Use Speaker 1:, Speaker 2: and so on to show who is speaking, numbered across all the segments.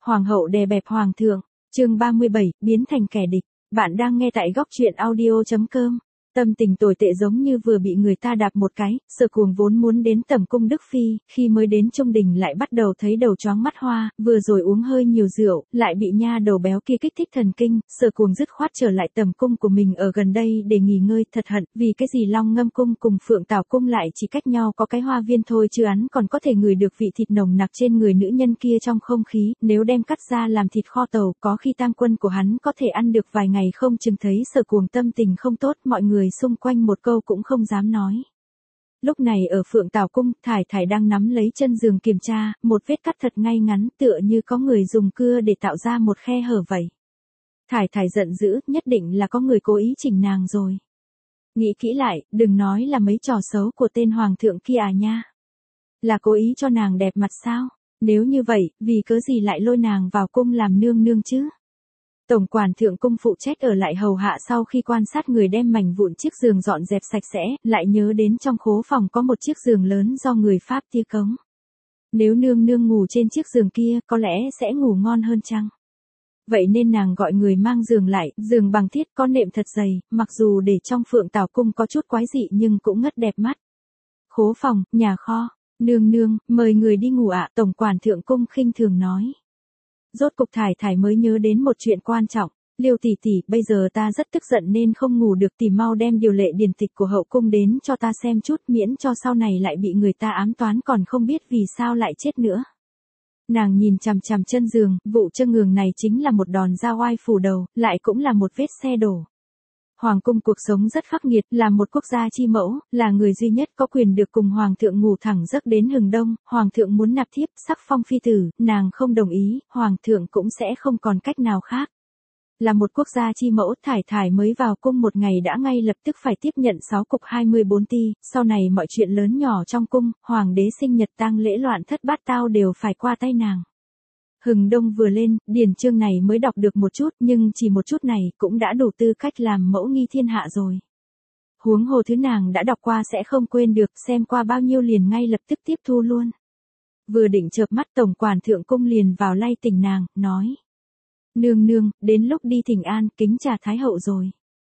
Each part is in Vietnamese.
Speaker 1: Hoàng hậu đè bẹp hoàng thượng, chương 37, biến thành kẻ địch. Bạn đang nghe tại góc truyện audio.com. Tâm tình tồi tệ giống như vừa bị người ta đạp một cái, Sở Cuồng vốn muốn đến tẩm cung Đức Phi, khi mới đến Trung Đình lại bắt đầu thấy đầu chóng mắt hoa, vừa rồi uống hơi nhiều rượu, lại bị nha đầu béo kia kích thích thần kinh, Sở Cuồng dứt khoát trở lại tẩm cung của mình ở gần đây để nghỉ ngơi, thật hận, vì cái gì Long Ngâm cung cùng Phượng Tảo cung lại chỉ cách nhau có cái hoa viên thôi chứ hắn còn có thể ngửi được vị thịt nồng nặc trên người nữ nhân kia trong không khí, nếu đem cắt ra làm thịt kho tàu, có khi tang quân của hắn có thể ăn được vài ngày không chừng. Thấy Sở Cuồng tâm tình không tốt, mọi người xung quanh một câu cũng không dám nói. Lúc này ở Phượng Tảo cung, Thải Thải đang nắm lấy chân giường kiểm tra, một vết cắt thật ngay ngắn, tựa như có người dùng cưa để tạo ra một khe hở vậy. Thải Thải giận dữ, nhất định là có người cố ý chỉnh nàng rồi. Nghĩ kỹ lại, đừng nói là mấy trò xấu của tên hoàng thượng kia à nha. Là cố ý cho nàng đẹp mặt sao? Nếu như vậy, vì cớ gì lại lôi nàng vào cung làm nương nương chứ? Tổng quản thượng cung phụ trách ở lại hầu hạ sau khi quan sát người đem mảnh vụn chiếc giường dọn dẹp sạch sẽ, lại nhớ đến trong khố phòng có một chiếc giường lớn do người Pháp tia cống. Nếu nương nương ngủ trên chiếc giường kia, có lẽ sẽ ngủ ngon hơn chăng? Vậy nên nàng gọi người mang giường lại, giường bằng thiết có nệm thật dày, mặc dù để trong Phượng Tảo cung có chút quái dị nhưng cũng ngất đẹp mắt. Khố phòng, nhà kho, nương nương, mời người đi ngủ ạ, tổng quản thượng cung khinh thường nói. Rốt cục Thải Thải mới nhớ đến một chuyện quan trọng, Liêu tỷ tỷ, bây giờ ta rất tức giận nên không ngủ được, tỷ mau đem điều lệ điển tịch của hậu cung đến cho ta xem chút, miễn cho sau này lại bị người ta ám toán còn không biết vì sao lại chết nữa. Nàng nhìn chằm chằm chân giường, vụ chân ngường này chính là một đòn dao oai phủ đầu, lại cũng là một vết xe đổ. Hoàng cung cuộc sống rất khắc nghiệt, là một quốc gia chi mẫu, là người duy nhất có quyền được cùng hoàng thượng ngủ thẳng giấc đến hừng đông, hoàng thượng muốn nạp thiếp, sắc phong phi tử, nàng không đồng ý, hoàng thượng cũng sẽ không còn cách nào khác. Là một quốc gia chi mẫu, Thải Thải mới vào cung một ngày đã ngay lập tức phải tiếp nhận 6 cục 24 ti, sau này mọi chuyện lớn nhỏ trong cung, hoàng đế sinh nhật tang lễ loạn thất bát tao đều phải qua tay nàng. Hừng đông vừa lên, điển chương này mới đọc được một chút, nhưng chỉ một chút này cũng đã đủ tư cách làm mẫu nghi thiên hạ rồi. Huống hồ thứ nàng đã đọc qua sẽ không quên được, xem qua bao nhiêu liền ngay lập tức tiếp thu luôn. Vừa định chợp mắt tổng quản thượng cung liền vào lay tỉnh nàng, nói. Nương nương, đến lúc đi thỉnh an, kính trà thái hậu rồi.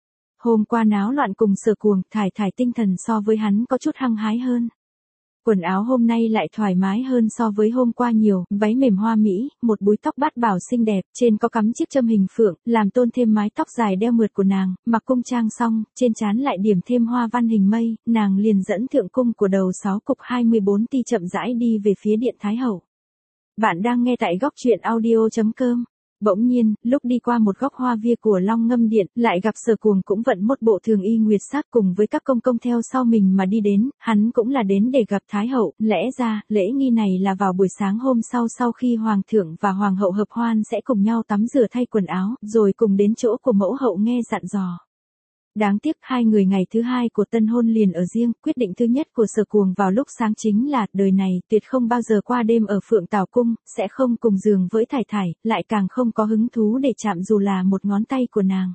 Speaker 1: Hôm qua náo loạn cùng Sở Cuồng, Thải Thải tinh thần so với hắn có chút hăng hái hơn. Quần áo hôm nay lại thoải mái hơn so với hôm qua nhiều, váy mềm hoa mỹ, một búi tóc bát bảo xinh đẹp, trên có cắm chiếc châm hình phượng, làm tôn thêm mái tóc dài đeo mượt của nàng, mặc cung trang xong, trên trán lại điểm thêm hoa văn hình mây, nàng liền dẫn thượng cung của đầu 6 cục 24 ti chậm rãi đi về phía điện Thái Hậu. Bạn đang nghe tại góc truyện audio.com. Bỗng nhiên, lúc đi qua một góc hoa viên của Long Ngâm điện, lại gặp Sở Cuồng cũng vận một bộ thường y nguyệt sắc cùng với các công công theo sau mình mà đi đến, hắn cũng là đến để gặp Thái Hậu, lẽ ra, lễ nghi này là vào buổi sáng hôm sau khi Hoàng thượng và Hoàng hậu hợp hoan sẽ cùng nhau tắm rửa thay quần áo, rồi cùng đến chỗ của mẫu hậu nghe dặn dò. Đáng tiếc hai người ngày thứ hai của tân hôn liền ở riêng, quyết định thứ nhất của Sở Cuồng vào lúc sáng chính là, đời này, tuyệt không bao giờ qua đêm ở Phượng Tảo cung, sẽ không cùng giường với Thải Thải, lại càng không có hứng thú để chạm dù là một ngón tay của nàng.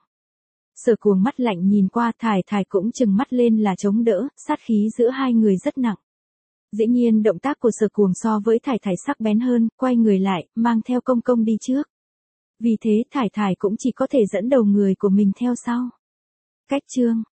Speaker 1: Sở Cuồng mắt lạnh nhìn qua, Thải Thải cũng trừng mắt lên là chống đỡ, sát khí giữa hai người rất nặng. Dĩ nhiên động tác của Sở Cuồng so với Thải Thải sắc bén hơn, quay người lại, mang theo công công đi trước. Vì thế Thải Thải cũng chỉ có thể dẫn đầu người của mình theo sau. Cách chương